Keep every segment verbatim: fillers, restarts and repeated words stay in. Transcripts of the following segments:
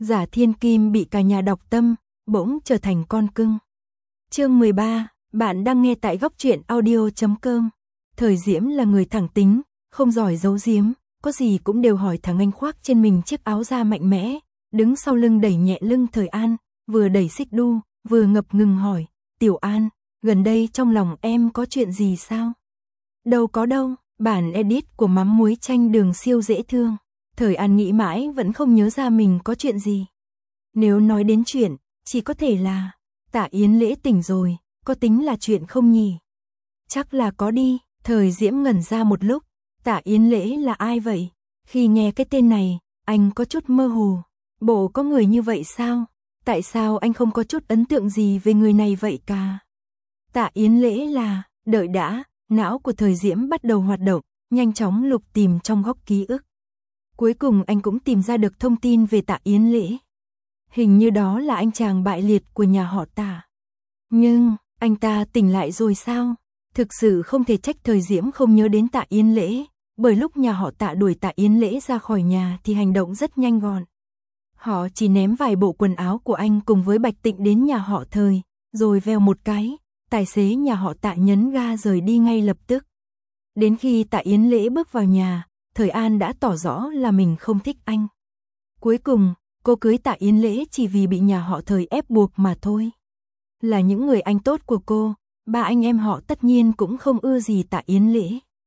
Giả thiên kim bị cả nhà đọc tâm, bỗng trở thành con cưng. Chương mười ba, bạn đang nghe tại góc truyện audio chấm com. Thời Diễm là người thẳng tính, không giỏi giấu giếm, có gì cũng đều hỏi thẳng. Anh khoác trên mình chiếc áo da mạnh mẽ, đứng sau lưng đẩy nhẹ lưng Thời An, vừa đẩy xích đu, vừa ngập ngừng hỏi, Tiểu An, gần đây trong lòng em có chuyện gì sao? Đâu có đâu, bản edit của mắm muối chanh đường siêu dễ thương. Thời An nghĩ mãi vẫn không nhớ ra mình có chuyện gì. Nếu nói đến chuyện, chỉ có thể là Tạ Yến Lễ tỉnh rồi, có tính là chuyện không nhỉ? Chắc là có đi. Thời Diễm ngẩn ra một lúc, Tạ Yến Lễ là ai vậy? Khi nghe cái tên này, anh có chút mơ hồ. Bộ có người như vậy sao? Tại sao anh không có chút ấn tượng gì về người này vậy cả? Tạ Yến Lễ là, đợi đã, não của Thời Diễm bắt đầu hoạt động, nhanh chóng lục tìm trong góc ký ức. Cuối cùng anh cũng tìm ra được thông tin về Tạ Yến Lễ. Hình như đó là anh chàng bại liệt của nhà họ Tạ. Nhưng, anh ta tỉnh lại rồi sao? Thực sự không thể trách Thời Diễm không nhớ đến Tạ Yến Lễ, bởi lúc nhà họ Tạ đuổi Tạ Yến Lễ ra khỏi nhà thì hành động rất nhanh gọn. Họ chỉ ném vài bộ quần áo của anh cùng với Bạch Tịnh đến nhà họ Thời, rồi vèo một cái, tài xế nhà họ Tạ nhấn ga rời đi ngay lập tức. Đến khi Tạ Yến Lễ bước vào nhà, Thời An đã tỏ rõ là mình không thích anh. Cuối cùng, cô cưới Tạ Yến Lễ chỉ vì bị nhà họ Thời ép buộc mà thôi. Là những người anh tốt của cô, ba anh em họ tất nhiên cũng không ưa gì Tạ Yến Lễ.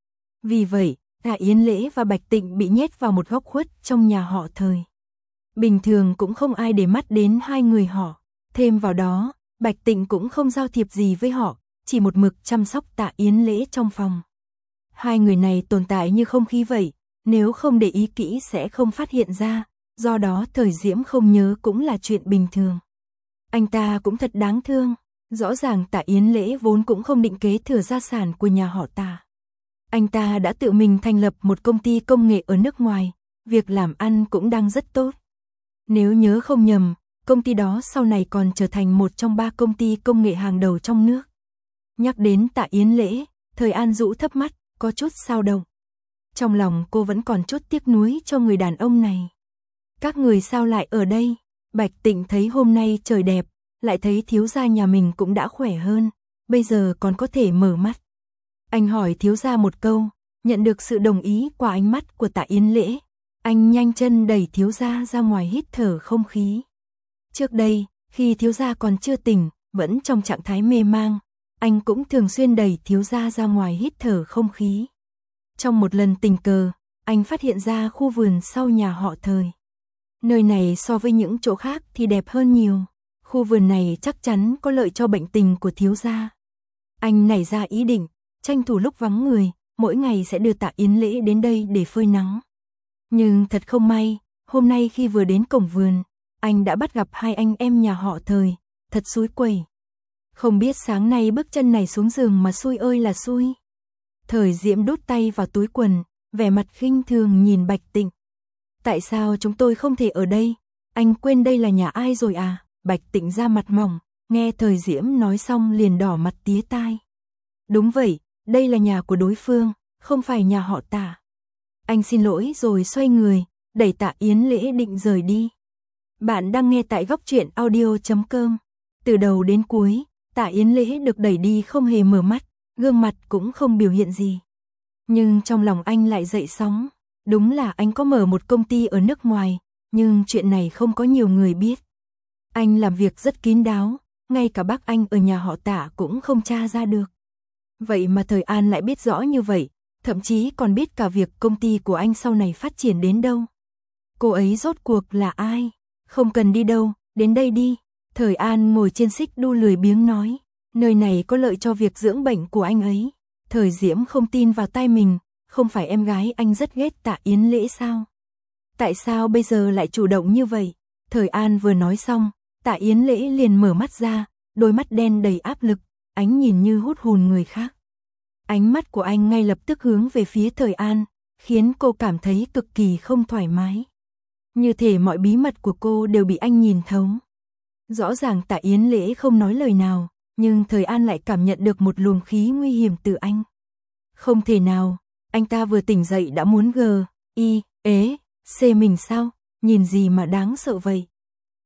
Vì vậy, Tạ Yến Lễ và Bạch Tịnh bị nhét vào một góc khuất trong nhà họ Thời. Bình thường cũng không ai để mắt đến hai người họ. Thêm vào đó, Bạch Tịnh cũng không giao thiệp gì với họ, chỉ một mực chăm sóc Tạ Yến Lễ trong phòng. Hai người này tồn tại như không khí vậy, nếu không để ý kỹ sẽ không phát hiện ra, do đó Thời Diễm không nhớ cũng là chuyện bình thường. Anh ta cũng thật đáng thương, rõ ràng Tạ Yến Lễ vốn cũng không định kế thừa gia sản của nhà họ Tạ. Anh ta đã tự mình thành lập một công ty công nghệ ở nước ngoài, việc làm ăn cũng đang rất tốt. Nếu nhớ không nhầm, công ty đó sau này còn trở thành một trong ba công ty công nghệ hàng đầu trong nước. Nhắc đến Tạ Yến Lễ, Thời An rũ thấp mắt, có chút dao động. Trong lòng cô vẫn còn chút tiếc nuối cho người đàn ông này. Các người sao lại ở đây? Bạch Tịnh thấy hôm nay trời đẹp, lại thấy thiếu gia nhà mình cũng đã khỏe hơn, bây giờ còn có thể mở mắt. Anh hỏi thiếu gia một câu, nhận được sự đồng ý qua ánh mắt của Tạ Yến Lễ. Anh nhanh chân đẩy thiếu gia ra ngoài hít thở không khí. Trước đây, khi thiếu gia còn chưa tỉnh, vẫn trong trạng thái mê mang, anh cũng thường xuyên đẩy thiếu gia ra ngoài hít thở không khí. Trong một lần tình cờ, anh phát hiện ra khu vườn sau nhà họ Thời. Nơi này so với những chỗ khác thì đẹp hơn nhiều. Khu vườn này chắc chắn có lợi cho bệnh tình của thiếu gia. Anh nảy ra ý định, tranh thủ lúc vắng người, mỗi ngày sẽ đưa Tạ Yến Lễ đến đây để phơi nắng. Nhưng thật không may, hôm nay khi vừa đến cổng vườn, anh đã bắt gặp hai anh em nhà họ Thời, thật xui quẩy. Không biết sáng nay bước chân này xuống giường mà xui ơi là xui. Thời Diễm đút tay vào túi quần, vẻ mặt khinh thường nhìn Bạch Tịnh. Tại sao chúng tôi không thể ở đây? Anh quên đây là nhà ai rồi à? Bạch Tịnh ra mặt mỏng, nghe Thời Diễm nói xong liền đỏ mặt tía tai. Đúng vậy, đây là nhà của đối phương, không phải nhà họ Tạ. Anh xin lỗi rồi xoay người, đẩy Tạ Yến Lễ định rời đi. Bạn đang nghe tại góc truyện audio chấm com. Từ đầu đến cuối, Tạ Yến Lễ được đẩy đi không hề mở mắt, gương mặt cũng không biểu hiện gì. Nhưng trong lòng anh lại dậy sóng. Đúng là anh có mở một công ty ở nước ngoài, nhưng chuyện này không có nhiều người biết. Anh làm việc rất kín đáo, ngay cả bác anh ở nhà họ Tạ cũng không tra ra được. Vậy mà Thời An lại biết rõ như vậy, thậm chí còn biết cả việc công ty của anh sau này phát triển đến đâu. Cô ấy rốt cuộc là ai? Không cần đi đâu, đến đây đi. Thời An ngồi trên xích đu lười biếng nói, nơi này có lợi cho việc dưỡng bệnh của anh ấy. Thời Diễm không tin vào tai mình, không phải em gái anh rất ghét Tạ Yến Lễ sao? Tại sao bây giờ lại chủ động như vậy? Thời An vừa nói xong, Tạ Yến Lễ liền mở mắt ra, đôi mắt đen đầy áp lực, ánh nhìn như hút hồn người khác. Ánh mắt của anh ngay lập tức hướng về phía Thời An, khiến cô cảm thấy cực kỳ không thoải mái. Như thể mọi bí mật của cô đều bị anh nhìn thấu. Rõ ràng Tạ Yến Lễ không nói lời nào, nhưng Thời An lại cảm nhận được một luồng khí nguy hiểm từ anh. Không thể nào, anh ta vừa tỉnh dậy đã muốn g, i, ế, c mình sao? Nhìn gì mà đáng sợ vậy?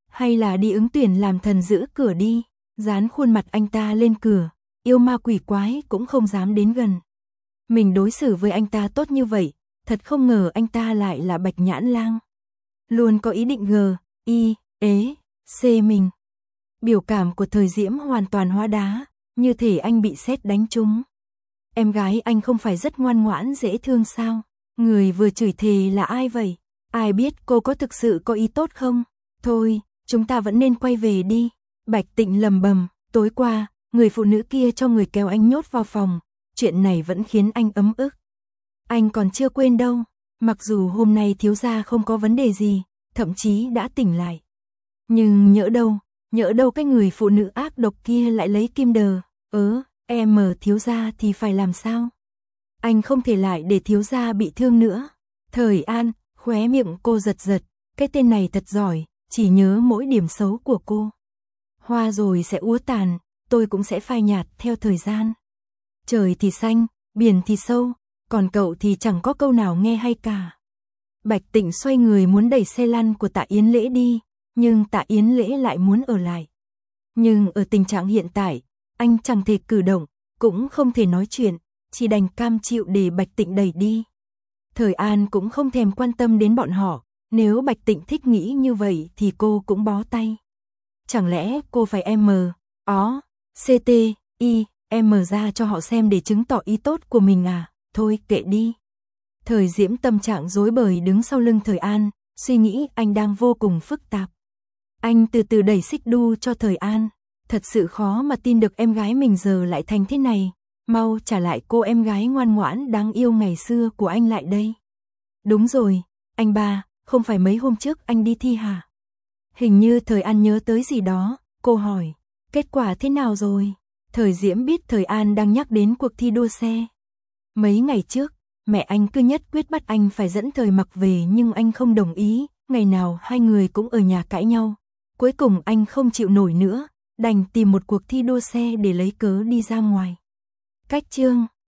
Hay là đi ứng tuyển làm thần giữ cửa đi, dán khuôn mặt anh ta lên cửa, yêu ma quỷ quái cũng không dám đến gần. Mình đối xử với anh ta tốt như vậy, thật không ngờ anh ta lại là Bạch Nhãn Lang. Luôn có ý định g, i, ế, c mình. Biểu cảm của Thời Diễm hoàn toàn hóa đá, như thể anh bị sét đánh trúng. Em gái anh không phải rất ngoan ngoãn dễ thương sao? Người vừa chửi thề là ai vậy? Ai biết cô có thực sự có ý tốt không? Thôi, chúng ta vẫn nên quay về đi. Bạch Tịnh lầm bầm, tối qua, người phụ nữ kia cho người kéo anh nhốt vào phòng. Chuyện này vẫn khiến anh ấm ức. Anh còn chưa quên đâu. Mặc dù hôm nay thiếu gia không có vấn đề gì, thậm chí đã tỉnh lại. Nhưng nhỡ đâu, nhỡ đâu cái người phụ nữ ác độc kia lại lấy kim đờ. Ớ, em mở thiếu gia thì phải làm sao? Anh không thể lại để thiếu gia bị thương nữa. Thời An, khóe miệng cô giật giật, cái tên này thật giỏi, chỉ nhớ mỗi điểm xấu của cô. Hoa rồi sẽ úa tàn, tôi cũng sẽ phai nhạt theo thời gian. Trời thì xanh, biển thì sâu, còn cậu thì chẳng có câu nào nghe hay cả. Bạch Tịnh xoay người muốn đẩy xe lăn của Tạ Yến Lễ đi, nhưng Tạ Yến Lễ lại muốn ở lại. Nhưng ở tình trạng hiện tại, anh chẳng thể cử động, cũng không thể nói chuyện, chỉ đành cam chịu để Bạch Tịnh đẩy đi. Thời An cũng không thèm quan tâm đến bọn họ, nếu Bạch Tịnh thích nghĩ như vậy thì cô cũng bó tay. Chẳng lẽ cô phải M, ó, ct, i, m ra cho họ xem để chứng tỏ ý tốt của mình à? Thôi kệ đi. Thời Diễm tâm trạng rối bời đứng sau lưng Thời An, suy nghĩ anh đang vô cùng phức tạp. Anh từ từ đẩy xích đu cho Thời An, thật sự khó mà tin được em gái mình giờ lại thành thế này, mau trả lại cô em gái ngoan ngoãn đáng yêu ngày xưa của anh lại đây. Đúng rồi, anh ba, không phải mấy hôm trước anh đi thi hả? Hình như Thời An nhớ tới gì đó, cô hỏi, kết quả thế nào rồi? Thời Diễm biết Thời An đang nhắc đến cuộc thi đua xe. Mấy ngày trước, mẹ anh cứ nhất quyết bắt anh phải dẫn Thời Mặc về nhưng anh không đồng ý, ngày nào hai người cũng ở nhà cãi nhau. Cuối cùng anh không chịu nổi nữa, đành tìm một cuộc thi đua xe để lấy cớ đi ra ngoài. Cách chương